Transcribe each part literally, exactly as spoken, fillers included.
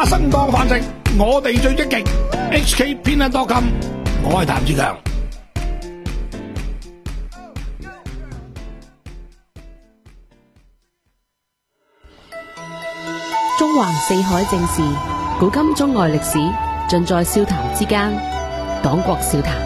花生當飯食，我哋最積極。H K 偏恩多金，我係譚志強。 中橫四海正事，古今中外歷史，盡在笑談之間。講國笑談。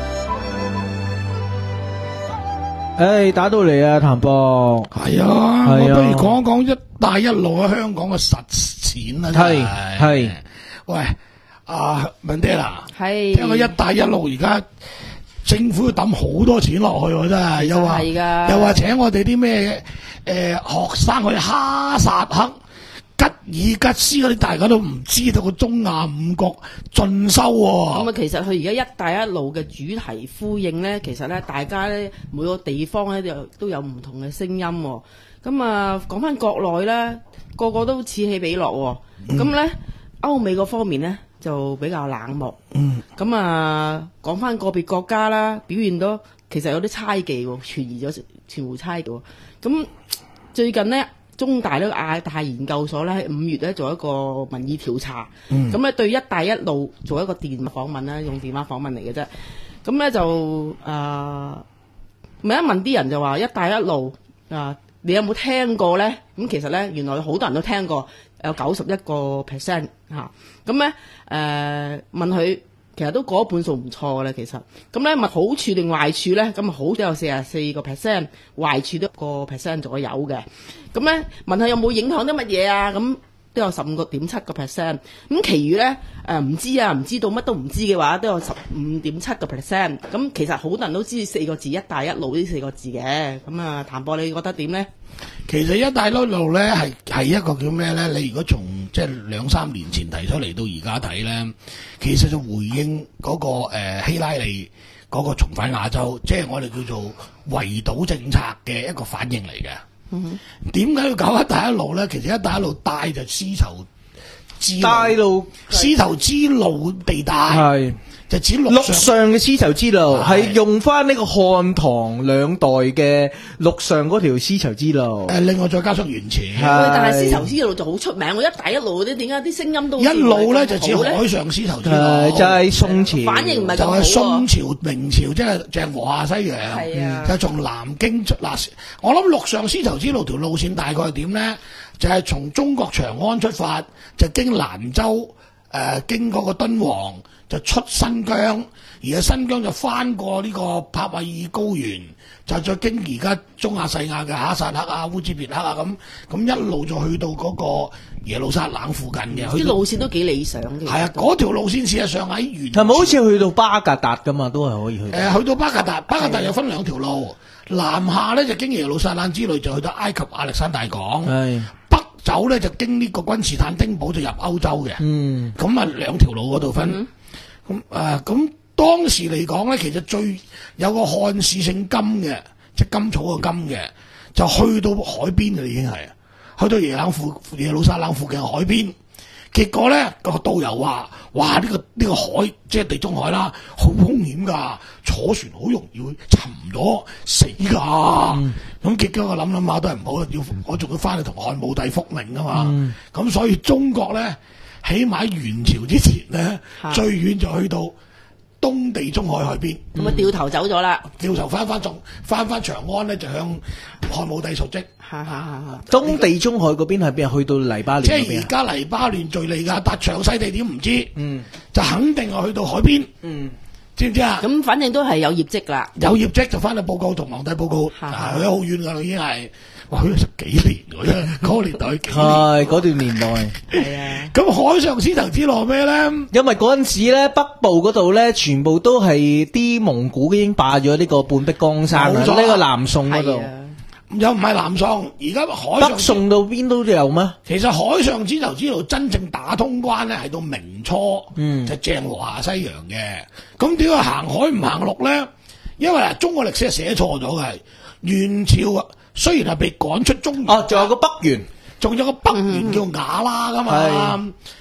誒，打到嚟啊，譚博。 係啊，我不如講一講一帶一路喺香港嘅實踐啦。 係係。 喂，阿 Mandela， 係聽講一帶一路而家政府要抌好多錢落去喎，真係。又話又話請我哋啲咩誒學生去哈薩克、吉爾吉斯嗰啲，大家都唔知道個中亞五國進修喎。 咁啊，其實佢而家一帶一路嘅主題呼應咧，其實咧大家咧每個地方咧都都有唔同嘅聲音喎。咁啊，講翻國內咧，個個都此起彼落喎。咁咧、嗯、歐美嗰方面咧就比較冷漠。嗯。咁啊，講翻個別國家啦，表現到其實有啲猜忌喎，傳疑咗傳互猜忌喎。咁最近咧，中大呢個亞太研究所咧喺五月咧做一個民意調查，咁咧、嗯、對一帶一路做一個電話訪問啦，用電話訪問嚟嘅啫。咁咧就誒問一問啲人就話一帶一路啊、呃，你有冇聽過咧？咁其實咧原來好多人都聽過，有九十一個 percent 嚇。咁咧誒問佢。其實都過一半數唔錯嘅咧，其實咁咧，咪好處定壞處咧？咁啊好都有四十四個 percent，壞處都一個 percent 左右嘅。咁咧問下有冇影響啲乜嘢啊？咁都有十五個點七個 percent。咁其餘咧誒唔知啊，唔知道乜都唔知嘅話，都有十五點七個 percent。咁其實好多人都知四個字一帶一路呢四個字嘅。咁啊，譚博你覺得點咧？ 其實一帶一路咧係係一個叫咩咧？你如果從即係兩三年前提出嚟到而家睇咧，其實就回應嗰、那個誒、呃、希拉里嗰個重返亞洲，即係我哋叫做圍堵政策嘅一個反應嚟嘅。嗯哼，點解要搞一帶一路咧？其實一帶一路帶就絲綢之帶路，絲綢之路地帶係。就指陸上陸上嘅絲綢之路係用翻呢個漢唐兩代嘅陸上嗰條絲綢之路。 誒，另外再加上原始。 但係絲綢之路就好出名喎，一帶一路嗰啲點解啲聲音都一路咧就指海上絲綢之路， 就係宋朝， 反應唔係咁好。 就係宋朝、明朝，即係鄭和下西洋。 係啊， 就從南京出嗱，我諗陸上絲綢之路條路線大概係點咧？就係從中國長安出發，就經蘭州。誒、呃、經過個敦煌就出新疆，而喺新疆就翻過呢個帕米爾高原，就再經而家中亞細亞嘅哈薩克啊、烏茲別克啊咁，咁一路就去到嗰個耶路撒冷附近嘅。啲路線都幾理想嘅。 係啊，嗰條路線事實上喺原係咪好似去到巴格達㗎嘛？都係可以去。誒、 呃，去到巴格達，巴格達又分兩條路，南下咧就經耶路撒冷之類就去到埃及亞歷山大港。係。走咧就經呢個君士坦丁堡就入歐洲嘅，嗯，咁啊兩條路嗰度分，咁誒咁當時嚟講咧，其實最有個漢氏姓金嘅，即係甘草個金嘅，就去到海邊嘅已經係，去到耶冷附耶路撒冷附近海邊，結果咧個導遊話：哇呢、這個呢、這個海即係地中海啦，好兇險㗎，坐船好容易會沉咗死㗎。嗯咁結果我諗諗下都係唔好，要我仲要翻去同漢武帝復命啊嘛。咁、嗯、所以中國咧，起碼喺元朝之前咧，的最遠就去到東地中海海邊。 咁啊掉頭走咗啦， 掉頭翻翻仲翻翻長安咧，就向漢武帝述職。 嚇嚇嚇！ 東地中海嗰邊係邊啊？去到黎巴嫩嗰邊。 即係而家黎巴嫩、敍利亞，但詳細地點唔知。嗯，就肯定係去到海邊。嗯。知唔知啊？ 咁反正都係有業績啦， 有業績就翻去報告同皇帝報告，去咗好遠噶啦，已經係哇去咗十幾年㗎啫，嗰個年代係嗰段年代係啊。咁海上絲綢之路咩咧？ 因為嗰陣時咧北部嗰度咧全部都係啲蒙古已經霸咗呢個半壁江山啦，呢個南宋嗰度。 又唔係南宋，而家海上北宋到邊都有咩？ 其實海上絲綢之路真正打通關咧，係到明初，嗯，就鄭和下西洋嘅。咁點解行海唔行陸咧？因為嗱，中國歷史係寫錯咗嘅。元朝啊，雖然係被趕出中原， 哦，仲有個北元， 仲有個北元叫瓦剌噶嘛。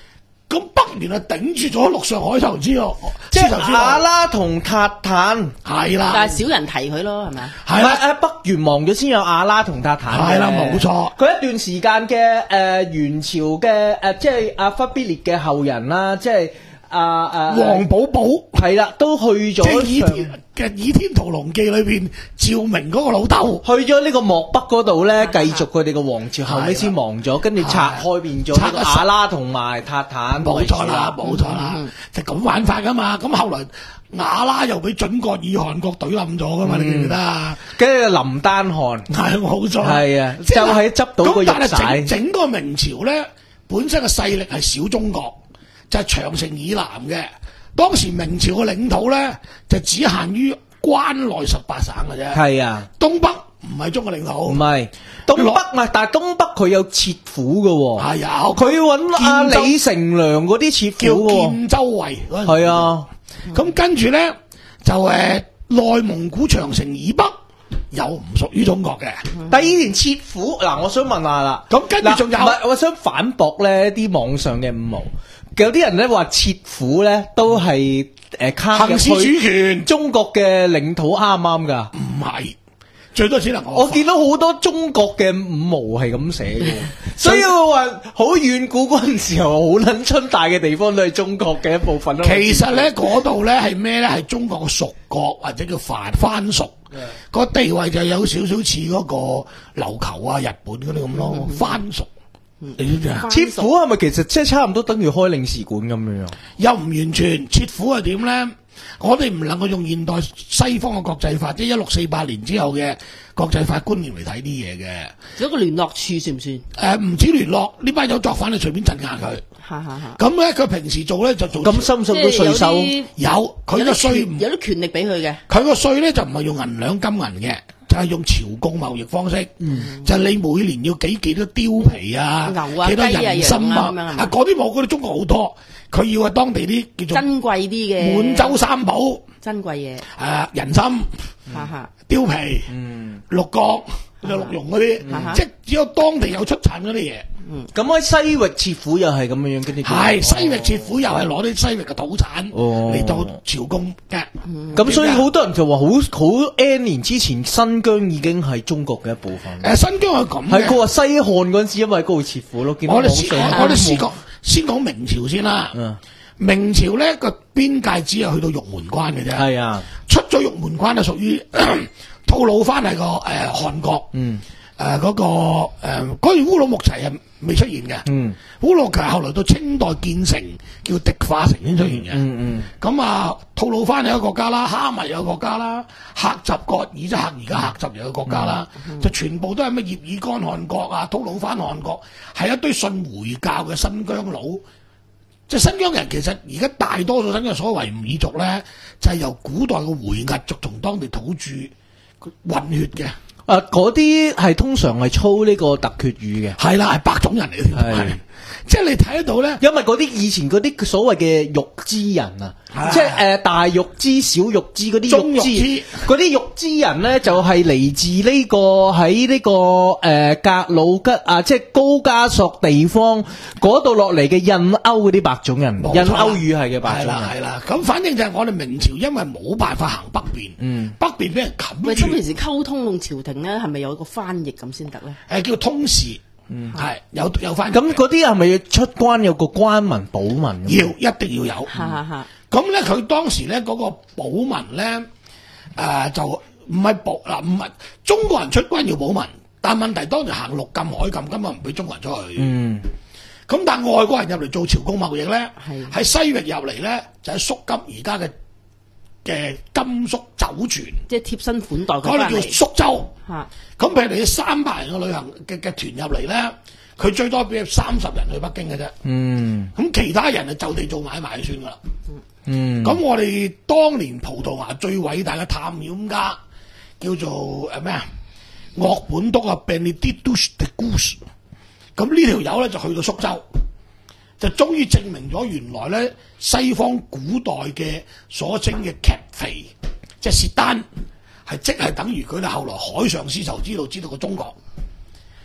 咁北元啊頂住咗陸上海投資咯， 即係阿拉同塔坦係啦， 但係少人提佢咯，係咪啊？ 係啦， 誒北元亡咗先有阿拉同塔坦。 係啦，冇錯。 佢一段時間嘅誒元朝嘅誒，即係阿忽必烈嘅後人啦，即係阿阿黃寶寶係啦，都去咗。即係倚天嘅《倚天屠龍記》裏邊，趙明嗰個老豆去咗呢個漠北嗰度咧，繼續佢哋個王朝，後尾先亡咗，跟住拆開變咗呢個阿拉同埋塔坦。 冇錯啦，冇錯啦，就咁玩法噶嘛。咁後來瓦剌又俾準國以汗國懟冧咗噶嘛，你記唔記得啊？ 跟住林丹汗係冇錯， 係啊，就係執到個玉璽。 整整個明朝咧，本身嘅勢力係小中國，就係長城以南嘅。當時明朝嘅領土咧，就只限於關內十八省嘅啫。 係啊， 東北唔係中國領土。 唔係東北啊，但係東北佢有切府嘅喎。 係有， 佢揾阿李成梁嗰啲切府叫建州衛。 係啊， 咁跟住咧就誒內蒙古長城以北又唔屬於中國嘅。 但係以前切府嗱，我想問下啦。 咁跟住仲有， 唔係我想反駁咧啲網上嘅五毛。有啲人咧話切府咧都係誒卡入行使主權中國嘅領土啱唔啱㗎？ 唔係，最多只能我。 我見到好多中國嘅五毛係咁寫嘅，所以我話好遠古嗰陣時候好撚春大嘅地方都係中國嘅一部分咯。 其實咧嗰度咧係咩咧？係中國嘅屬國或者叫藩藩屬，個地位就有少少似嗰個琉球啊、日本嗰啲咁咯，藩屬。你知唔知啊？ 切府係咪其實即係差唔多等於開領事館咁樣？ 又唔完全，切府係點咧？我哋唔能夠用現代西方嘅國際法，即係一六四八年之後嘅國際法觀念嚟睇啲嘢嘅。 有一個聯絡處算唔算？誒、 呃，唔止聯絡，呢班有作反你隨便鎮壓佢。 嚇嚇嚇！ 咁咧，佢平時做咧就做。 咁深信都稅收有，佢個稅唔有啲權力俾佢嘅。 佢個稅咧就唔係用銀兩金銀嘅。就係用朝貢貿易方式，嗯、就係你每年要幾幾多貂皮啊， 牛啊、 幾多人參啊，啊嗰啲冇，嗰啲中國好多，佢要係當地啲叫做珍貴啲嘅滿洲三寶， 珍貴嘢， 誒人參、貂皮、嗯、鹿角、就鹿茸嗰啲，嗯、即係只有當地有出產嗰啲嘢。 咁喺、嗯、西域切府又係咁樣樣嘅啲， 係西域切府又係攞啲西域嘅土產嚟到朝貢嘅。 咁、嗯、所以好多人就話好好 N 年之前新疆已經係中國嘅一部分。 誒、呃、新疆係咁嘅，係佢話西漢嗰陣時因為嗰度切府咯。 我哋先我哋先講先講明朝先啦。嗯、明朝咧個邊界只係去到玉門關嘅啫。係啊，出咗玉門關就屬於吐魯番係個誒漢國。嗯。誒嗰、呃那個誒嗰陣烏魯木齊係未出現嘅，嗯、烏魯木齊後來到清代建成叫迪化城先出現嘅。咁、嗯嗯、啊，吐魯番係一個國家啦，哈密有個國家啦，克什格爾即係克而家克什有個國家啦，嗯嗯、就全部都係咩葉爾干汗國啊、吐魯番汗國，係一堆信回教嘅新疆佬。即係新疆人其實而家大多數新疆所謂維吾爾族咧，就係、是、由古代嘅回鶻族同當地土著混血嘅。 啊！嗰啲係通常係操呢個突厥語嘅， 係啦，係白種人嚟嘅，係即係你睇得到咧， 因為嗰啲以前嗰啲所謂嘅玉支人啊，即係誒大玉支、小玉支嗰啲玉支，嗰啲玉支人咧就係嚟自呢個喺呢個誒格魯吉啊，即係高加索地方嗰度落嚟嘅印歐嗰啲白種人，印歐語系嘅白種人，係啦係啦。咁反正就係我哋明朝因為冇辦法行北邊，嗯，北邊俾人冚住。喂，咁平時溝通同朝廷咧，係咪有個翻譯咁先得咧？ 誒，叫通事。嗯，係有有翻咁嗰啲係咪要出關有個關文保文？ 要一定要有。咁咧佢當時咧嗰個保文咧，誒、呃、就唔係保嗱，唔係中國人出關要保文，但問題當時行陸禁海禁，根本唔俾中國人出去。嗯。咁但外國人入嚟做朝貢貿易咧，喺的西域入嚟咧就喺肅金而家嘅嘅甘肅酒泉， 即係貼身款待佢翻嚟。嗰度叫肅州。 嚇。 咁譬如你三百人嘅旅行嘅嘅團入嚟咧，佢最多俾三十人去北京嘅啫。嗯。咁其他人就就地做買賣就算噶啦。嗯。咁我哋當年葡萄牙最偉大嘅探險家叫做誒咩啊？岳本篤啊 Benedictus de Cruz。咁呢條友咧就去到蘇州，就終於證明咗原來咧西方古代嘅所稱嘅劇肥，即係薛丹。係即係等於佢哋後來海上絲綢之路知道個中國，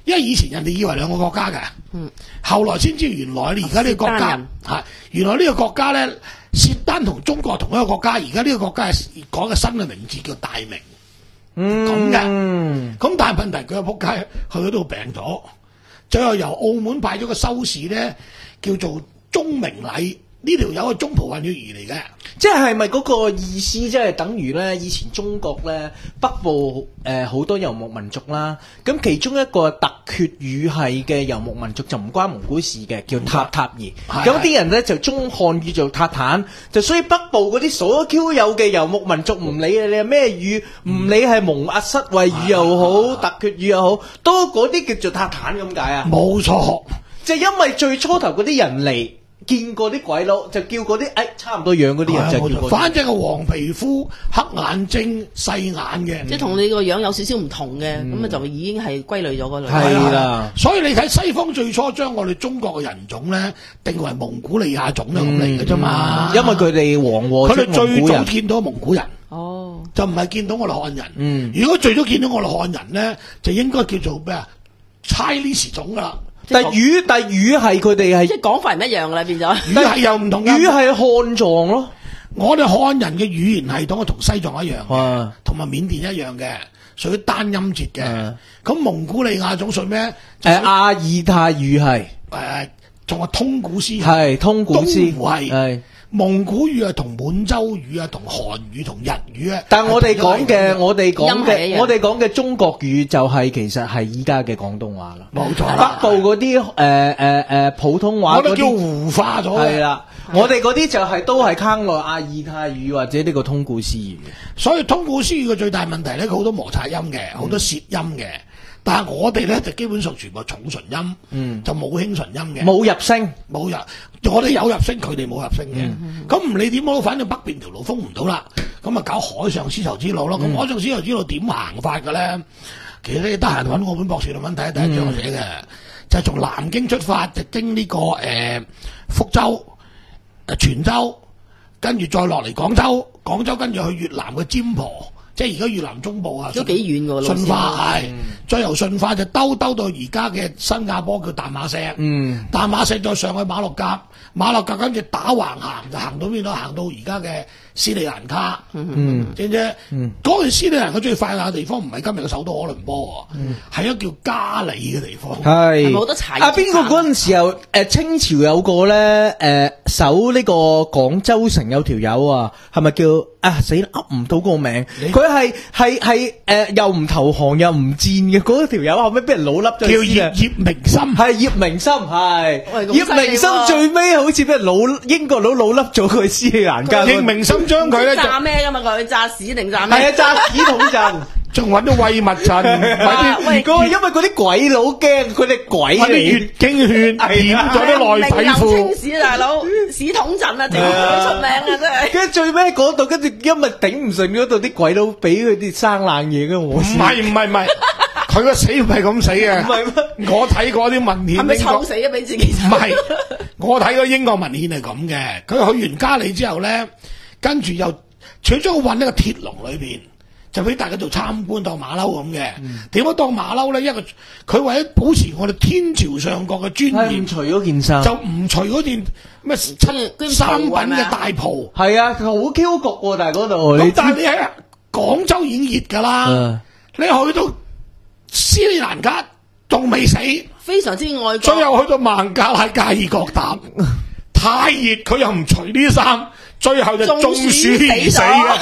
因為以前人哋以為兩個國家嘅， 嗯， 後來先知原來你而家呢個國家係原來呢個國家咧，契丹同中國同一個國家，而家呢個國家係講嘅新嘅名字叫大明，嗯，咁嘅，咁但係問題佢個仆街去嗰度病咗，最後由澳門派咗個修士咧，叫做鍾明禮。呢條友係中葡混血兒嚟嘅， 即係咪嗰個意思？即係等於咧，以前中國咧北部誒好、呃、多遊牧民族啦，咁其中一個突厥語系嘅遊牧民族就唔關蒙古事嘅，叫塔塔兒。咁啲人咧就中漢語做塔坦，就所以北部嗰啲所 Q 有嘅遊牧民族，唔理你係咩語，唔理係蒙阿塞維語又好，突厥語又好，都嗰啲叫做塔坦咁解啊？冇錯，就因為最初頭嗰啲人嚟。見過啲鬼佬就叫嗰啲誒差唔多樣嗰啲人就叫嗰啲， 反正係黃皮膚、黑眼睛、細眼嘅， 即係同你個樣有少少唔同嘅，咁啊、嗯、就已經係歸類咗嗰類。 係啦，所以你睇西方最初將我哋中國嘅人種咧定為蒙古利亞種咧咁嚟嘅啫嘛， 因為佢哋黃禍出蒙古人， 佢哋最早見到蒙古人， 哦， 就唔係見到我哋漢人。嗯，如果最早見到我哋漢人咧，就應該叫做咩啊 Chinese 種噶啦。 但語但語係佢哋係即係講法唔一樣啦，變咗語系又唔同， 語係漢藏咯。 我哋漢人嘅語言系統同西藏一樣嘅，同埋緬甸一樣嘅，屬於單音節嘅。咁蒙古利亞種屬咩？ 誒阿爾泰語係誒，仲係通古斯係通古斯係。蒙古語係同滿洲語啊，同韓語同日語啊， 但係我哋講嘅，我哋講嘅，我哋講嘅中國語就係其實係依家嘅廣東話啦。 冇錯， 北部嗰啲誒誒誒普通話嗰啲叫胡化咗。係啦， 我哋嗰啲就係都係坑落阿爾泰語或者呢個通古斯語。 所以通古斯語嘅最大問題咧，佢好多摩擦音嘅，好多舌音嘅。但係我哋咧就基本上全部重唇音，嗯、就冇輕唇音嘅， 冇入聲， 冇入，我哋有入聲，佢哋冇入聲嘅。咁唔、嗯、理點都，反正北邊條路封唔到啦，咁啊搞海上絲綢之路咯。咁、嗯、海上絲綢之路點行法嘅咧？其實你得閒揾我本博士論文睇，第一章我寫嘅，嗯、就係從南京出發，就經呢、這個誒、呃、福州、誒泉州，跟住再落嚟廣州，廣州跟住去越南嘅尖婆。即係而家越南中部啊， 都幾遠㗎， 順化係，嗯、再由順化就兜兜到而家嘅新加坡叫淡馬錫，嗯、淡馬錫再上去馬六甲，馬六甲跟住打橫行就行到邊度？行到而家嘅斯里蘭卡，嗯，知唔知？嗰個斯里蘭卡最快嘅地方唔係今日嘅首都可倫坡啊，係、嗯、一個叫加里嘅地方， 係冇得踩。 啊，邊個嗰陣時候誒、呃、清朝有個咧誒、呃、守呢個廣州城有條友啊，係咪叫啊死啦噏唔到個名？佢係係係誒又唔投降又唔戰嘅嗰條友，後尾俾人老笠咗。叫葉葉明心，係葉明心係葉明心最尾好似俾人老英國佬老笠咗佢斯里蘭卡。葉明心將佢咧炸咩噶嘛？佢炸屎定炸咩？ 係啊，炸屎桶陣，仲揾到喂物陣。喂，嗰因為嗰啲鬼佬驚，佢哋鬼嚟月經血染咗啲內體褲。 清屎大佬，屎桶陣啊，整好出名啊，真係。跟住最尾嗰度，跟住因為頂唔順嗰度啲鬼佬俾佢啲生冷嘢嘅，我唔係唔係唔係，佢個死唔係咁死嘅。唔係我睇過啲文獻。 係咪臭死啊？俾自己。 唔係，我睇過英國文獻係咁嘅。佢去完加里之後咧，跟住又除咗混喺個鐵籠裏邊，就俾大家做參觀當馬騮咁嘅。點解、嗯、當馬騮咧？因為佢為咗保持我哋天朝上國嘅尊嚴， 除咗件衫， 就唔除嗰件咩七三品嘅大袍。係啊，好 Q 焗喎，但係嗰度。 咁但係你喺廣州已經熱噶啦，嗯、你去到斯里蘭卡仲未死， 非常之愛國。 最後去到孟加拉加爾各答，太熱佢又唔除啲衫。最後就中暑而死嘅。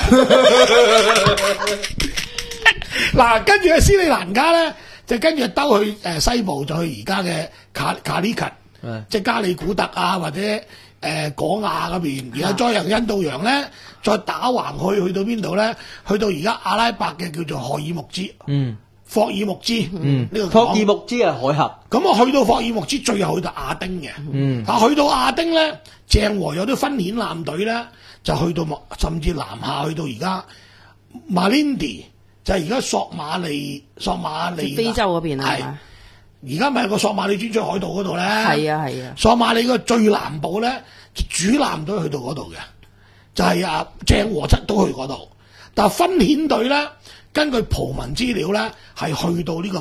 嗱，跟住喺斯里蘭卡咧，就跟住兜去誒西部，就去而家嘅卡卡里吉，嗯、即係加里古特啊，或者誒、呃、果亞嗰邊。而家再由印度洋咧，再打橫去去到邊度咧？去到而家阿拉伯嘅叫做荷爾木茲。嗯。霍爾木茲，嗯，呢個霍爾木茲係海峽。 咁我去到霍爾木茲，最後去到亞丁嘅。嗯，但去到亞丁咧，鄭和有啲分遣艦隊咧，就去到甚至南下去到而家馬林迪，就係而家索馬利索馬利非洲嗰邊啊。 係，而家咪有個索馬里專出海盜嗰度咧。 係啊係啊。 索馬里個最南部咧，主艦隊去到嗰度嘅，就係啊鄭和七都去嗰度，但係分遣隊咧。根據葡文資料咧，係去到呢個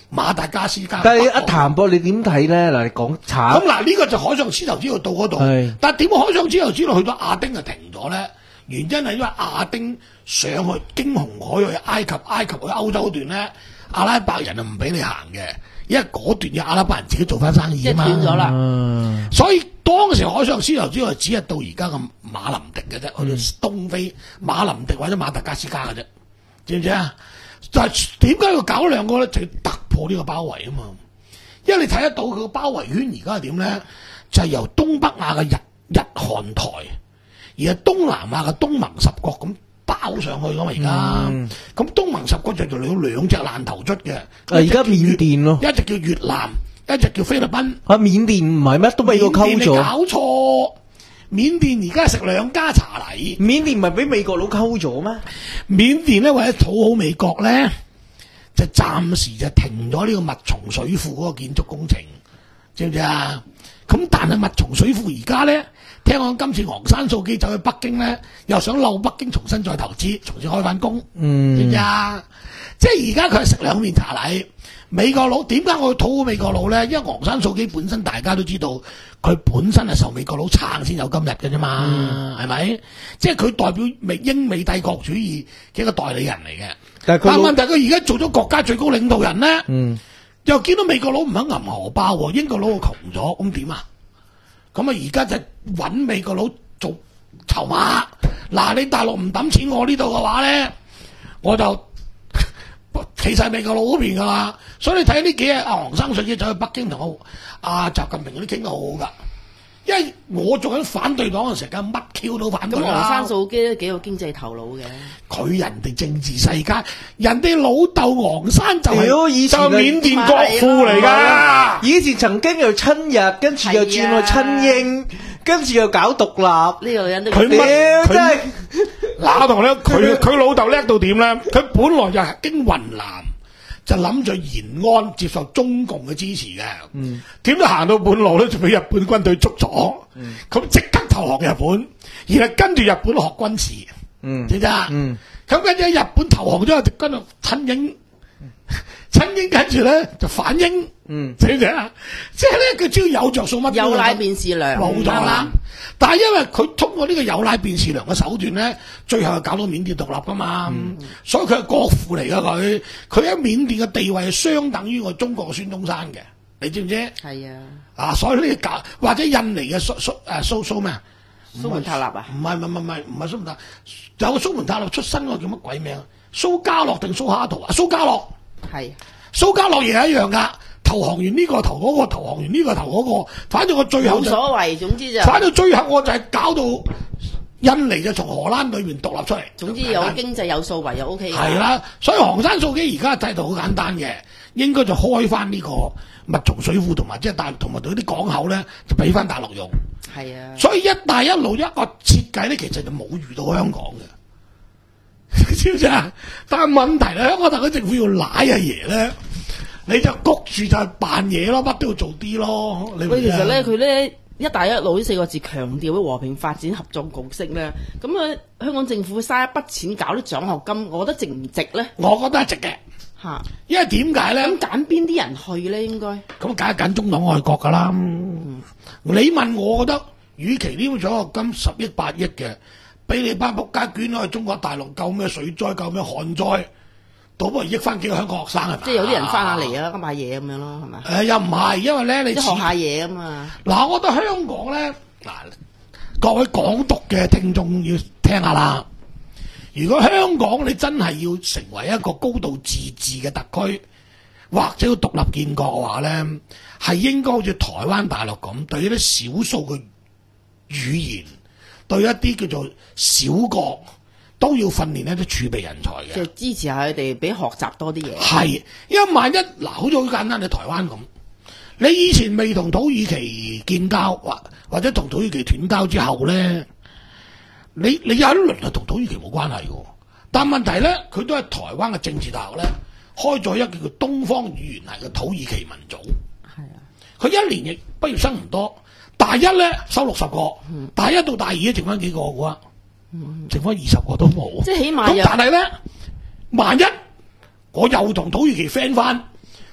馬達加斯加。 但係阿譚博，你點睇咧？嗱，你講慘。 咁嗱，呢個就海上絲綢之路到嗰度，但係點解海上絲綢之路去到亞丁就停咗咧？原因係因為亞丁上去經紅海去埃及，埃及去歐洲段咧，阿拉伯人就唔俾你行嘅，因為嗰段嘅阿拉伯人自己做翻生意啊嘛。 即係斷咗啦。 嗯、所以當時海上絲綢之路只係到而家嘅馬林迪嘅啫，去到東非馬林迪或者馬達加斯加嘅啫，知唔知啊？就係點解要搞兩個咧？就要突破呢個包圍啊嘛！因為你睇得到佢個包圍圈而家係點咧？就係、是、由東北亞嘅日日韓台，而係東南亞嘅東盟十國咁包上去噶嘛而家。咁、嗯、東盟十國就做兩兩隻爛頭卒嘅。 而家緬甸咯， 一隻叫越南，一隻叫菲律賓。 啊，緬甸唔係咩？都俾個溝咗。 搞錯！緬甸而家食兩家茶禮。 緬甸唔係俾美國佬溝咗咩？ 緬甸咧為咗討好美國咧，就暫時就停咗呢個密松水庫嗰個建築工程，知唔知啊？咁但係密松水庫而家咧，聽講今次昂山素姬走去北京咧，又想溜北京重新再投資，重新開翻工，嗯，知唔知啊？即係而家佢係食兩面茶禮。美國佬點解我要討好美國佬咧？因為昂山素姬本身大家都知道，佢本身係受美國佬撐先有今日嘅啫嘛，係咪、嗯？即係佢代表美英美帝國主義嘅一個代理人嚟嘅。但係問題佢而家做咗國家最高領導人咧，嗯、又見到美國佬唔肯揞荷包，英國佬窮咗，咁點啊？咁啊而家就揾美國佬做籌碼。嗱，你大陸唔抌錢我呢度嘅話咧，我就企晒美國佬嗰邊噶啦。所以你睇呢幾日阿昂山素姬走去北京同我阿習近平嗰啲傾得好好噶，因為我做緊反對黨嘅時間乜 Q 都反對啦。 咁昂山素姬都幾有經濟頭腦嘅， 佢人哋政治世家，人哋老豆昂山就係以前就緬甸國父嚟噶， 以前曾經又親日，跟住又轉去親英，跟住又搞獨立。呢個人都佢乜真係嗱，我同你佢佢老豆叻到點咧？佢本來就係經雲南。就諗住延安接受中共嘅支持嘅，點知行到半路咧就俾日本軍隊捉咗，咁即、嗯、刻投降日本，然後跟住日本學軍事，知唔知啊？咁跟住日本投降咗，就跟住親英，親英跟住咧就反英，知唔知啊？即係咧佢只要有着數乜， 有奶便是娘， 冇錯啦。但係因為佢通過呢個有奶便是娘嘅手段咧，最後係搞到緬甸獨立噶嘛，嗯、所以佢係國父嚟噶佢，佢喺緬甸嘅地位係相等於我中國嘅孫中山嘅，你知唔知？係啊，啊所以呢個搞或者印尼嘅蘇蘇誒蘇蘇咩啊？ 蘇門答臘啊？ 唔係唔係唔係唔係蘇門答，有個蘇門答臘出身嗰個叫乜鬼名？蘇家樂定蘇哈圖啊？蘇家樂係，蘇家樂亦係一樣噶。投降完呢個投嗰個，投降完呢個投嗰個，反正我最後冇所謂，總之就反正最後我就係搞到印尼就從荷蘭裏面獨立出嚟。 總之有經濟有數為又 O K。係啦，所以昂山素姬而家制度好簡單嘅，應該就開翻呢個密松水庫同埋即係大同埋對啲港口咧，就俾翻大陸用。係啊，所以一帶一路一個設計咧，其實就冇遇到香港嘅，知唔知啊？但係問題咧，香港特區政府要賴阿爺咧。你就谷住就係扮嘢咯，乜都要做啲咯。你喂，其實咧，佢咧一帶一路呢四個字強調嘅和平發展合作共識咧，咁啊香港政府嘥一筆錢搞啲獎學金，我覺得值唔值咧？ 我覺得係值嘅嚇，因為點解咧？ 咁揀邊啲人去咧？應該咁梗係揀中黨愛國噶啦。嗯、你問我，覺得與其呢個獎學金十億八億嘅，俾你班仆街捐去中國大陸救咩水災、救咩旱災。倒不如益翻幾個香港學生係咪？ 即係有啲人翻下嚟啊，咁買嘢咁樣咯，係咪？ 誒又唔係，因為咧你學下嘢啊嘛。 嗱，我覺得香港咧，嗱各位港獨嘅聽眾要聽下啦。如果香港你真係要成為一個高度自治嘅特區，或者要獨立建國嘅話咧，係應該好似台灣大陸咁，對一啲少數嘅語言，對一啲叫做小國。都要訓練一啲儲備人才嘅， 即係支持下佢哋，俾學習多啲嘢。 係，因為萬一嗱，好似好簡單，你台灣咁，你以前未同土耳其建交，或或者同土耳其斷交之後咧，你你有一輪係同土耳其冇關係嘅，但問題咧，佢都係台灣嘅政治大學咧，開咗一個叫東方語言系嘅土耳其民族。係啊，佢一年亦畢業生唔多，大一咧收六十個，嗯、大一到大二咧剩翻幾個嘅。嗯、剩翻二十個都冇， 即係起碼咁但係咧，萬一我又同土耳其 friend 翻，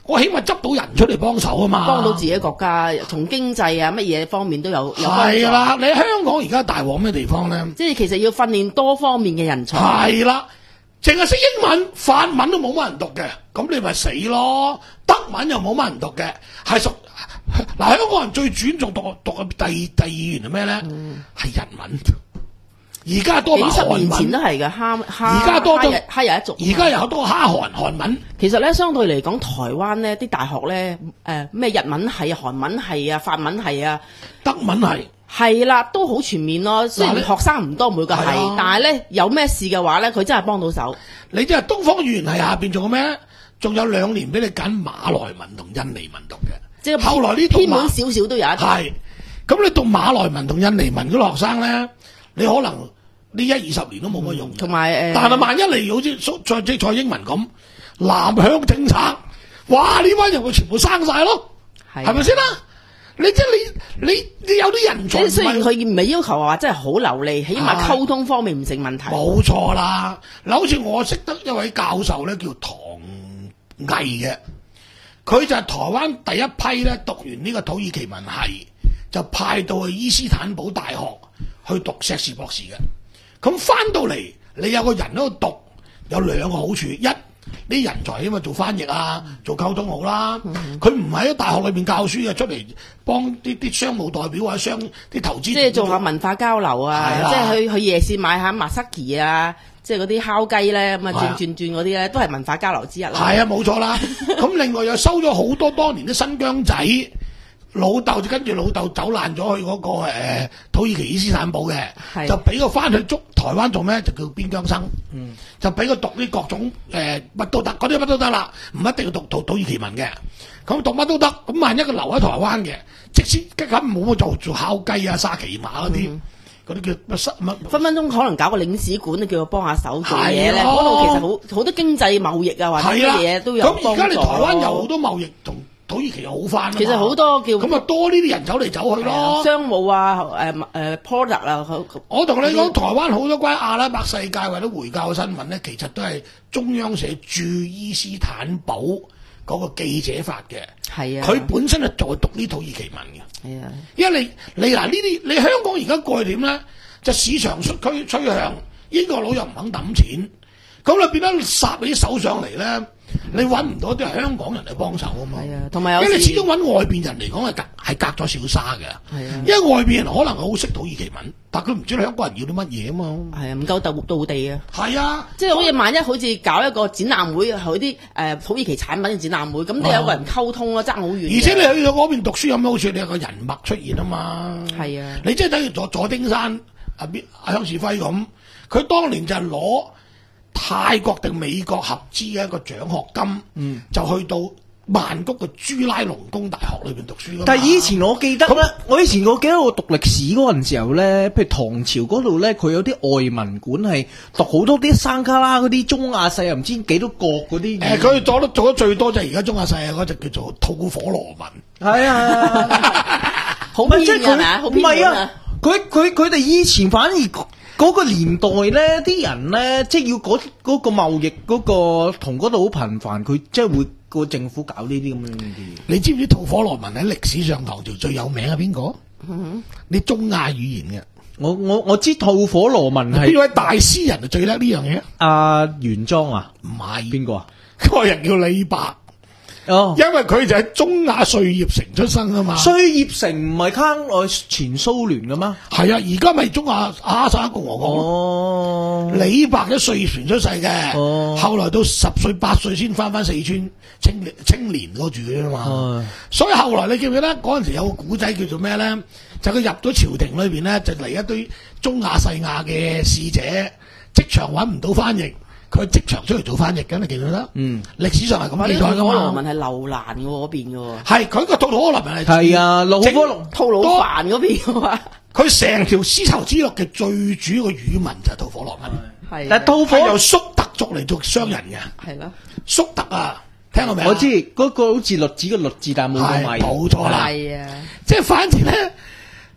我起碼執到人出嚟幫手啊嘛， 幫到自己國家，從經濟啊乜嘢方面都有有幫助。 係啦，你香港而家大鑊咩地方咧？ 即係其實要訓練多方面嘅人才。 係啦，淨係識英文、法文都冇乜人讀嘅，咁你咪死咯。德文又冇乜人讀嘅，係屬嗱香港人最轉重讀讀嘅第第二語言係咩咧？係、嗯、日文。而家多埋韓文， 幾十年前都係嘅，蝦蝦而家多咗蝦日一族。 而家又有多蝦韓韓文。 其實咧，相對嚟講，台灣咧啲大學咧，誒咩日文係啊、韓文係啊、法文係啊、 德文係係啦，都好全面咯。雖然學生唔多，每個係，啊、但係咧有咩事嘅話咧，佢真係幫到手。 你即係東方語言係下邊仲有咩？仲有兩年俾你揀馬來文同印尼文讀嘅。 即係後來呢偏門少少都有一係。咁你讀馬來文同印尼文嗰啲學生咧，你可能呢一二十年都冇乜用， 同埋誒， 但係萬一嚟好似蔡即蔡英文咁南向政策，哇！呢班人會全部生晒咯，係咪先啦？你即係你你你有啲人才， 即係雖然佢唔係要求話真係好流利，起碼溝通方面唔成問題。 冇錯啦，嗱，好似我識得一位教授咧，叫唐毅嘅，佢就係台灣第一批咧讀完呢個土耳其文系，就派到去伊斯坦堡大學去讀碩士博士嘅。咁翻到嚟，你有個人喺度讀，有兩個好處：一，啲人才因為做翻譯啊，做溝通好啦。佢唔係喺大學裏邊教書嘅，出嚟幫啲啲商務代表或者商啲投資， 即係做下文化交流啊，即係去去夜市買下馬薩奇啊，即係嗰啲烤雞咧，咁啊轉轉轉嗰啲咧，都係文化交流之一啦。係啊， 冇錯啦。咁另外又收咗好多當年啲新疆仔。老豆就跟住老豆走爛咗去嗰、那個誒、呃、土耳其伊斯坦堡嘅，就俾佢翻去捉台灣做咩？就叫邊疆生，嗯、就俾佢讀啲各種誒乜、呃、都得，嗰啲乜都得啦，唔一定要讀土土耳其文嘅，咁讀乜都得。咁萬一佢留喺台灣嘅，即使咁冇做做烤雞啊、沙琪瑪嗰啲，嗰啲、嗯、叫乜乜分分鐘可能搞個領事館，叫佢幫下手做嘢咧。嗰度其實好好多經濟貿易啊，或者乜嘢都有幫助。咁而家你台灣有好多貿易同土耳其又好翻，其實好多叫咁啊多呢啲人走嚟走去咯，商務啊，誒誒 product 啊，我同你講，台灣好多關於阿拉伯世界或者回教嘅新聞咧，其實都係中央社駐伊斯坦堡嗰個記者發嘅，係啊，佢本身係在讀呢土耳其文嘅，係啊，因為你你嗱呢啲你香港而家過去點咧，就市場趨趨向英國佬又唔肯抌錢，咁你變得殺你啲手上嚟咧。你揾唔到啲係香港人嚟幫手啊嘛，係啊，同埋有因為你始終揾外邊人嚟講係隔係隔咗小沙嘅，係啊，因為外邊人可能好識土耳其文，但佢唔知道香港人要啲乜嘢啊嘛，係啊，唔夠道道地啊，係啊，即係好似萬一好似搞一個展覽會，佢啲誒土耳其產品嘅展覽會，咁你有個人溝通咯，爭好遠。而且你去到嗰邊讀書有咩好處？你有個人脈出現啊嘛，係啊，你即係等於佐佐丁山阿邊阿鄉事輝咁，佢當年就係攞泰國定美國合資嘅一個獎學金，嗯、就去到曼谷嘅朱拉隆功大學裏邊讀書。但係以前我記得咧，那我以前我記得我讀歷史嗰陣時候咧，譬如唐朝嗰度咧，佢有啲外文館係讀好多啲山卡拉嗰啲中亞世啊，唔知幾多國嗰啲。誒、呃，佢做得做得最多就係而家中亞世啊嗰隻叫做吐火羅文。係啊，好偏係咪啊？好偏門啊！佢佢佢哋以前反而。嗰個年代咧，啲人咧，即係要嗰嗰個貿易嗰個同嗰度好頻繁，佢即係會個政府搞呢啲咁樣嘅嘢。你知唔知吐火羅文喺歷史上唐朝最有名係邊個？嗯，你中亞語言嘅，我我我知吐火羅文係邊位大詩人最叻呢樣嘢？阿玄奘啊？唔係邊個啊？嗰個人叫李白。哦，因為佢就喺中亞碎葉城出生啊嘛，碎葉城唔係卡內前蘇聯噶嗎？係啊，而家咪中亞哈薩克共和國咯。哦，李白喺碎葉城出世嘅，哦，後來到十歲八歲先翻翻四川青青年嗰住啊嘛。哦，所以後來你記唔記得嗰陣時有個古仔叫做咩咧？就佢入咗朝廷裏邊咧，就嚟一堆中亞細亞嘅使者，職場揾唔到翻譯。佢職場出嚟做翻譯嘅，你記唔記得？嗯，歷史上係咁記載噶嘛。吐火羅文係樓蘭嘅嗰邊嘅喎。係佢個吐火羅文係。係啊，吐火羅吐魯番嗰邊嘅嘛。佢成條絲綢之路嘅最主要嘅語文就係吐火羅文。係。但係吐火由粟特族嚟做商人嘅。係咯。粟特啊，聽過未啊？我知嗰個好似栗子嘅栗字，但係冇個米。係冇錯啦。係啊。即係反正咧，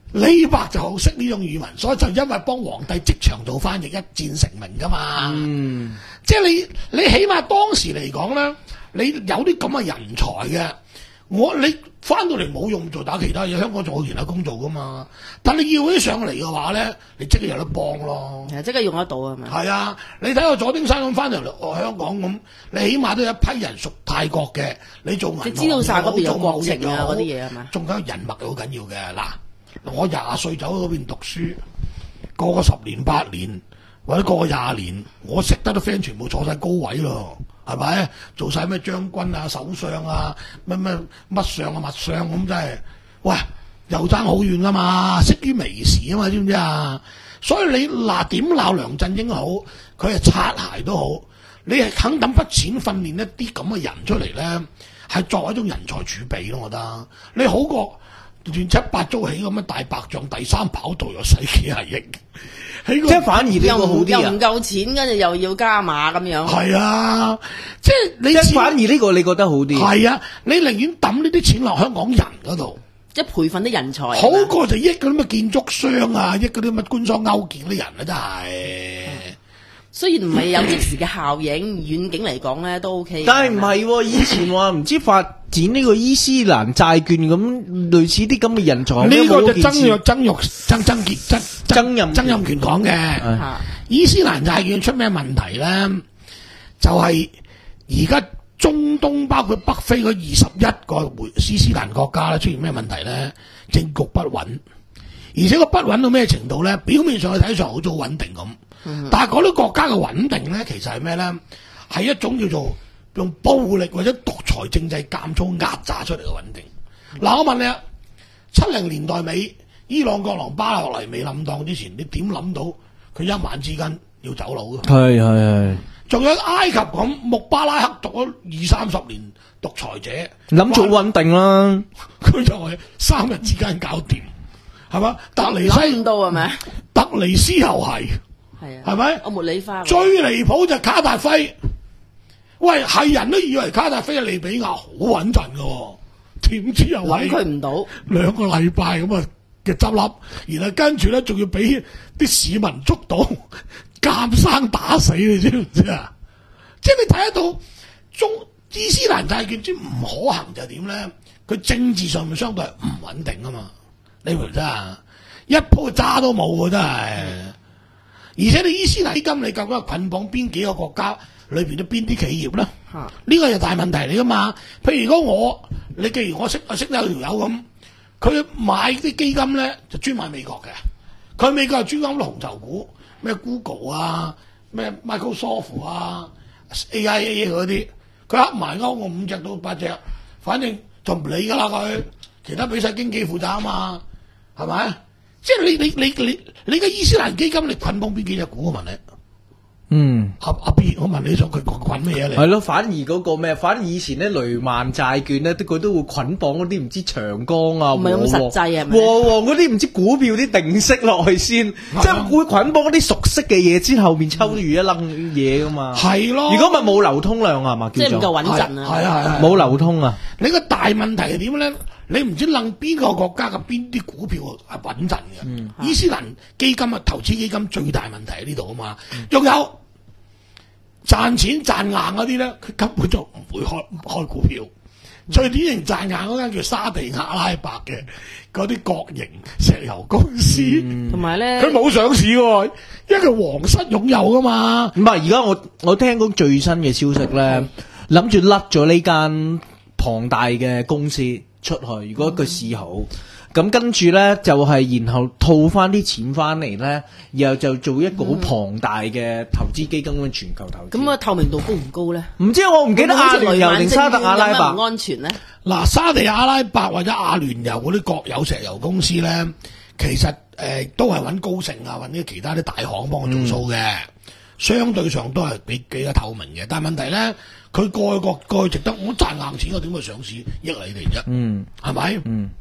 李白就好識呢種語文，所以就因為幫皇帝即場做翻譯，一戰成名噶嘛。嗯，即係你你起碼當時嚟講咧，你有啲咁嘅人才嘅，我你翻到嚟冇用做打其他嘢，香港做其他工作噶嘛。但你要起上嚟嘅話咧，你即刻有得幫咯。 係即刻用得到啊嘛。 係啊，你睇下左丁山咁翻嚟香港咁，你起碼都有一批人屬泰國嘅，你做銀行知道晒嗰邊有國情啊嗰啲嘢係嘛？ 仲有人脈好緊要嘅嗱。我廿歲走去嗰邊讀書，個個十年八年或者個個廿年，我識得啲 friend 全部坐晒高位咯，係咪？做晒咩將軍啊、首相啊、乜乜乜相啊、乜相咁，真係，喂，又爭好遠噶嘛，識於微時啊嘛，知唔知啊？所以你嗱點鬧梁振英好，佢係擦鞋都好，你係肯抌筆錢訓練一啲咁嘅人出嚟咧，係作為一種人才儲備咯，我覺得你好過。亂七八糟起咁嘅大白象第三跑道又使幾廿億， 即係反而呢個好啲啊！ 又唔夠錢，跟住又要加碼咁樣。 係啊，即係你即係反而呢個你覺得好啲？ 係啊，你寧願抌呢啲錢落香港人嗰度， 即係培訓啲人才， 好過就益嗰啲乜建築商啊，益嗰啲乜官商勾結嗰啲人啊，真係。 雖然唔係有即時嘅效應，遠景嚟講咧都 OK。 但係唔係，以前話唔知發展呢個伊斯蘭債券咁，類似啲咁嘅人才。 呢個就曾若曾玉曾曾傑曾曾蔭曾蔭權講嘅。伊斯蘭債券出咩問題咧？就係而家中東包括北非嗰二十一個伊斯蘭國家咧，出現咩問題咧？政局不穩，而且個不穩到咩程度咧？表面上去睇上好似好穩定咁。但係嗰啲國家嘅穩定咧，其實係咩咧？係一種叫做用暴力或者獨裁政制監操壓榨出嚟嘅穩定。嗱、嗯，我問你啊，七零年代尾伊朗國王巴勒維未冧檔之前，你點諗到佢一晚之間要走佬嘅？係係係。仲有埃及咁，穆巴拉克讀咗二三十年獨裁者， 諗住穩定啦， 佢就係三日之間搞掂，係嘛？特尼西唔到係咪？ 特尼斯又係。係啊，係咪？我茉莉花最離譜就卡達菲，喂，係人都以為卡達菲嘅利比亞好穩陣嘅，點知又諗佢唔到兩個禮拜咁啊嘅執笠，然後跟住咧仲要俾啲市民捉到，監生打死，你知唔知啊？即係你睇得到中伊斯蘭債券之唔可行就係點咧？佢政治上面相對係唔穩定啊嘛，你明唔明啊？一鋪渣都冇啊，真係。嗯而且你伊斯蘭基金你究竟係捆綁邊幾個國家裏邊嘅邊啲企業咧？呢、啊、個就大問題嚟噶嘛。譬如如果我你既然我識我識得有條友咁，佢買啲基金咧就專買美國嘅，佢美國係專講龍頭股，咩 Google 啊，咩 Microsoft 啊 ，A I A 嗰啲，佢噏埋勾我五隻到八隻，反正就唔理噶啦佢，其他俾晒經紀負責啊嘛，係咪？即係你你你你你嘅伊斯蘭基金你捆綁邊幾隻股？我問你，嗯，阿阿 B，我問你想佢捆咩嘢嚟？ 係咯，反而嗰個咩？反而以前咧雷曼債券咧，佢都會捆綁嗰啲唔知長江啊， 唔係咁實際啊， 和黃嗰啲唔知股票啲定息落去先，即係會捆綁嗰啲熟悉嘅嘢，之後面抽住一楞嘢噶嘛。係咯，如果咪冇流通量啊嘛， 即係唔夠穩陣啊， 係啊係啊， 冇流通啊。 你個大問題係點咧？你唔知楞邊個國家嘅邊啲股票係穩陣嘅？嗯、伊斯蘭基金啊，投資基金最大問題喺呢度啊嘛。仲、嗯、有賺錢賺硬嗰啲咧，佢根本就唔會開開股票。嗯、最典型賺硬嗰間叫沙地阿拉伯嘅嗰啲國營石油公司， 同埋咧佢冇上市喎，因為佢皇室擁有噶嘛。 唔係，而家我我聽講最新嘅消息咧，諗住甩咗呢間龐大嘅公司出去，如果佢市好，咁、嗯、跟住咧就係、是、然後套翻啲錢翻嚟咧，然後就做一個好龐大嘅投資基金嘅全球投資。 咁啊、嗯，透明度高唔高咧？ 唔知我唔記得阿聯酋定沙特阿拉伯安全咧？ 嗱，沙地阿拉伯或者阿聯酋嗰啲國有石油公司咧，其實誒、呃、都係揾高盛啊，揾啲其他啲大行幫我做數嘅，嗯、相對上都係比比較透明嘅。但係問題咧，佢過去國過去值得我賺硬錢，我點會上市益你哋啫？嗯，係咪？嗯，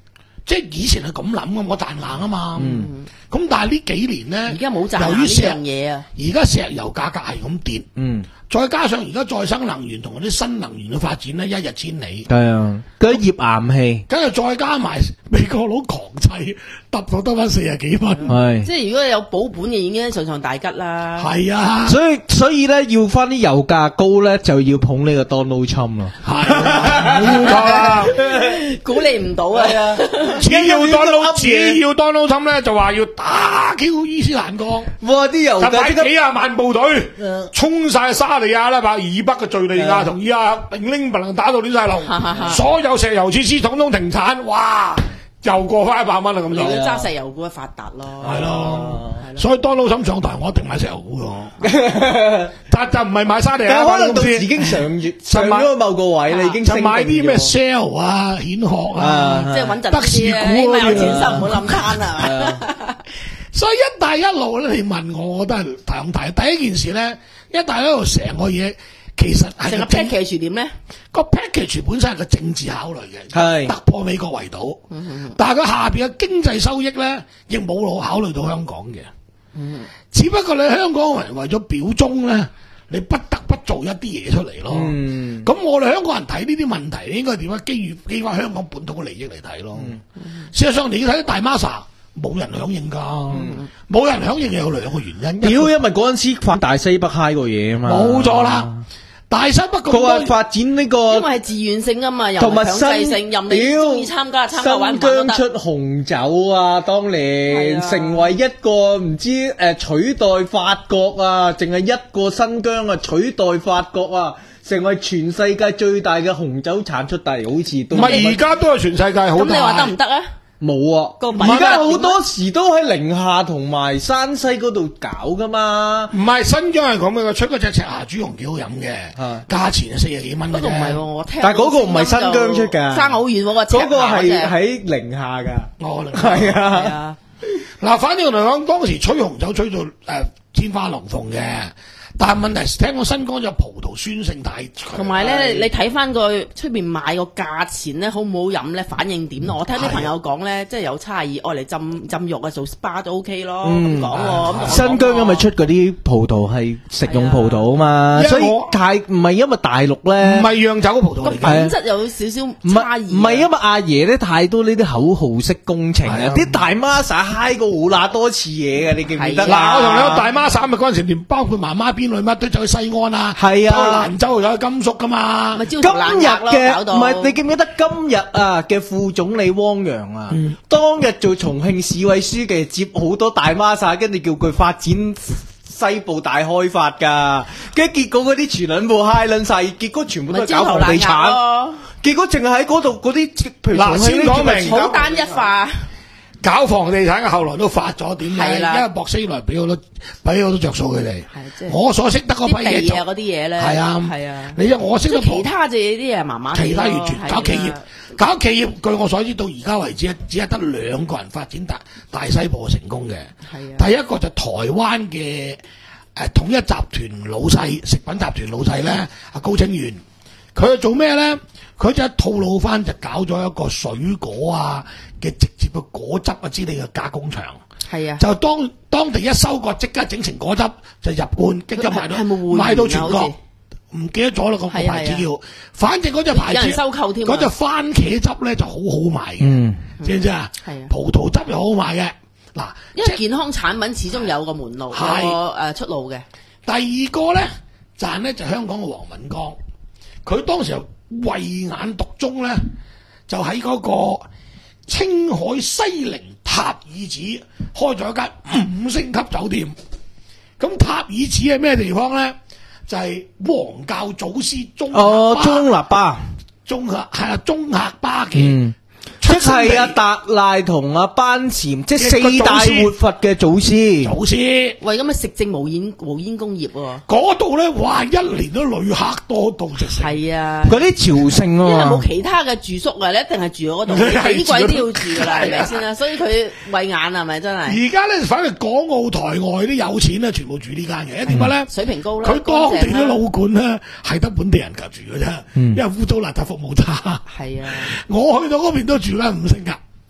即係以前係咁諗嘅，我彈硬啊嘛。咁、嗯、但係呢幾年咧， 而家冇賺呢樣嘢啊。 而家石油價格係咁跌， 嗯， 再加上而家再生能源同嗰啲新能源嘅發展咧，一日千里。 係啊，嗰啲頁岩氣， 跟住再加埋美國佬狂砌，揼到得翻四十幾蚊。 係， 即係如果有保本嘅已經上上大吉啦。 係啊， 所以所以咧要翻啲油價高咧，就要捧呢個 Donald Trump 咯。 係冇錯啦， 估你唔到啊！ 只要 Donald 只要 Donald Trump 咧就話要打 Q 伊斯蘭國， 哇！啲油價就派幾廿萬部隊衝晒沙地亞啦，把以北嘅敘利亞同伊拉克零零不能打到亂晒龍，所有石油設施統統停產，哇！又過翻一百蚊啦咁就。 如果揸石油股嘅發達咯。 係咯，所以 Donald Trump上台，我一定買石油股喎。但就唔係買沙地亞可能到已經上越上咗某個位啦，已經就買啲咩 Shell 啊、蜆殼啊， 即係穩陣德士股嗰啲，有錢啊。 收唔好諗攤啊！ 所以一帶一路咧，你問我，我覺得係兩睇。第一件事咧，一帶一路成個嘢其實係成個 package 點咧？ 個 package 本身係個政治考慮嘅， 係突破美國圍堵。嗯、但係佢下邊嘅經濟收益咧，亦冇攞考慮到香港嘅。嗯、只不過你香港人為咗表忠咧，你不得不做一啲嘢出嚟咯。咁、嗯、我哋香港人睇呢啲問題，應該點樣基於基翻香港本土嘅利益嚟睇咯。嗯嗯、事實上，你要睇大孖沙。冇人響應噶，冇、嗯、人響應有兩個原因。 屌，因為嗰陣時反大西北嗨個嘢啊嘛。 冇錯啦，大西北佢話發展呢、這個， 因為係自願性啊嘛，又唔係強制性，任你中意參加參加玩唔玩都得。 新疆出紅酒啊，當年、啊、成為一個唔知誒、呃、取代法國啊，淨係一個新疆啊取代法國啊，成為全世界最大嘅紅酒產出地，好似都唔係而家都係全世界好大。 咁你話得唔得啊？ 冇啊！而家好多時都喺寧夏同埋山西嗰度搞噶嘛。唔係新疆係咁嘅，出嗰隻赤霞豬紅幾好飲嘅，價錢係四十幾蚊嘅啫。 嗰個唔係喎，我聽。 但係嗰個唔係新疆出㗎， 爭好遠喎。 嗰個係喺寧夏㗎。 哦， 係啊。 嗱，反正嚟講，當時吹紅酒吹到誒天花龍鳳嘅。但係問題係，聽講新疆有葡萄酸性太強， 同埋咧，你睇翻個出邊買個價錢咧，好唔好飲咧？反應點咯？我聽啲朋友講咧，即係有差異，愛嚟浸浸肉啊，做 S P A 都 OK 咯。咁講喎， 新疆因為出嗰啲葡萄係食用葡萄啊嘛，所以太唔係因為大陸咧， 唔係釀酒嘅葡萄嚟嘅， 品質有少少差異。 唔係因為阿爺咧太多呢啲口號式工程啊，啲大媽撒嗨過好乸多次嘢嘅，你記唔記得？ 嗱，我同你講，大媽撒咪嗰陣時連包括媽媽邊類乜都走去西安啊， 係啊， 蘭州又有甘肅噶嘛。 今日嘅唔係你記唔記得今日啊嘅副總理汪洋啊，嗯、當日做重慶市委書記接好多大媽撒，跟住叫佢發展西部大開發噶，跟住結果嗰啲全輪部嗨撚晒，結果全部都係搞房地產，結果淨係喺嗰度嗰啲，譬如嗱，先講明好單一化。 搞房地產嘅後來都發咗點咧？因為博斯來俾好多俾好多着數佢哋。我所識得嗰批嘢就嗰啲嘢咧， 係啊係啊。 你我識得其他嘅啲嘢麻麻。 其他完全搞企業，搞企業據我所知到而家為止，只係得兩個人發展大大西部成功嘅。係啊。第一個就台灣嘅誒統一集團老細，食品集團老細咧，阿高清源，佢做咩咧？佢就套路翻就搞咗一個水果啊嘅直接嘅果汁啊之類嘅加工場，係啊，就當當地一收割即刻整成果汁就入罐，即刻賣到賣到全國，唔記得咗啦個牌子叫，反正嗰隻牌子收購添，嗰隻番茄汁咧就好好賣嘅，嗯，知唔知啊？係啊，葡萄汁又好賣嘅，嗱， 因為健康產品始終有個門路，有個誒出路嘅。 第二個咧賺咧就香港嘅黃敏剛，佢當時又慧眼獨鍾咧，就喺嗰個青海西寧塔爾寺開咗一間五星級酒店。咁塔爾寺係咩地方咧？就係、是、黃教祖師宗哦，宗喀巴， 宗喀係啊，宗喀巴嘅。嗯即係阿達賴同阿班禪，即係四大活佛嘅祖師。 祖師喂，咁啊食正無煙無煙工業喎。 嗰度咧，哇！一年都旅客多到直成。 係啊， 嗰啲朝聖啊， 因為冇其他嘅住宿啊，你一定係住嗰度，幾貴都要住噶啦，係咪先啊？所以佢慧眼係咪真係？ 而家咧，反正港澳台外啲有錢咧，全部住呢間嘅，因為點解咧？ 水平高啦， 佢當地啲老館咧係得本地人住嘅啫，因為污糟邋遢服務差。 係啊， 我去到嗰邊都住啦五星級。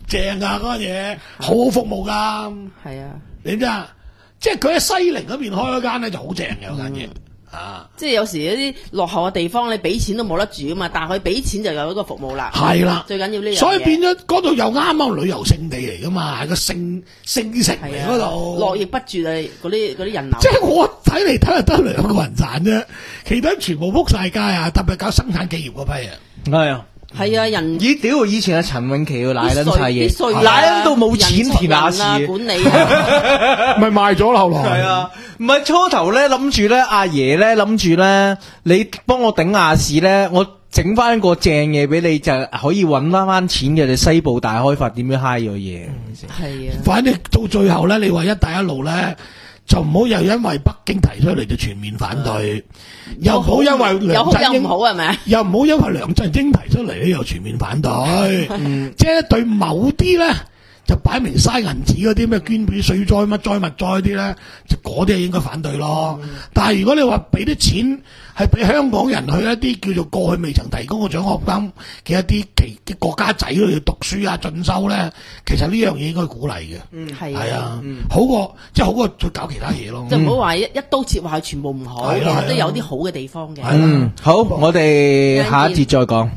正啊嗰樣嘢，好好服務㗎。 係啊， 你知啊？即係佢喺西寧嗰邊開嗰間咧就好正嘅嗰間嘢。啊！ 即係有時一啲落後嘅地方，你俾錢都冇得住噶嘛，但係佢俾錢就有一個服務啦。 係啦， 最緊要呢樣嘢。 所以變咗嗰度又啱啱旅遊勝地嚟噶嘛，係個聖聖城嚟嗰度， 絡繹不絕啊！嗰啲嗰啲人流。 即係我睇嚟睇去得兩個人賺啫，其他全部撲晒街啊！特別搞生產企業嗰批啊， 係啊。 係啊，人咦屌！以前阿陳詠琪要奶撚晒嘢， 啲奶撚到冇錢填亞視， 管理啊， 咪賣咗啦後來。 係啊，唔係初頭咧諗住咧，阿爺咧諗住咧，你幫我頂亞視咧，我整翻個正嘢俾你，就可以揾翻翻錢嘅。你西部大開發點樣嗨咗嘢？ 係啊， 反正到最後咧，你話一帶一路咧。就唔好又因為北京提出嚟就全面反對，又唔好因為梁振英又好係咪？ 又唔好因為梁振英提出嚟咧又全面反對，嗯、即係對某啲咧就擺明嘥銀紙嗰啲咩捐俾水災乜災物災嗰啲咧，就嗰啲係應該反對咯。嗯、但係如果你話俾啲錢係俾香港人去一啲叫做過去未曾提供過獎學金嘅一啲其嘅國家仔去讀書啊進修咧，其實呢樣嘢應該鼓勵嘅。嗯，係係啊，嗯、好過即係好過再搞其他嘢咯。 就唔好話一一刀切話係全部唔好，其實都有啲好嘅地方嘅。 嗯，好，我哋下一節再講。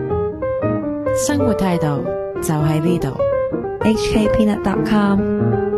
生活態度就喺呢度。H K Peanut dot com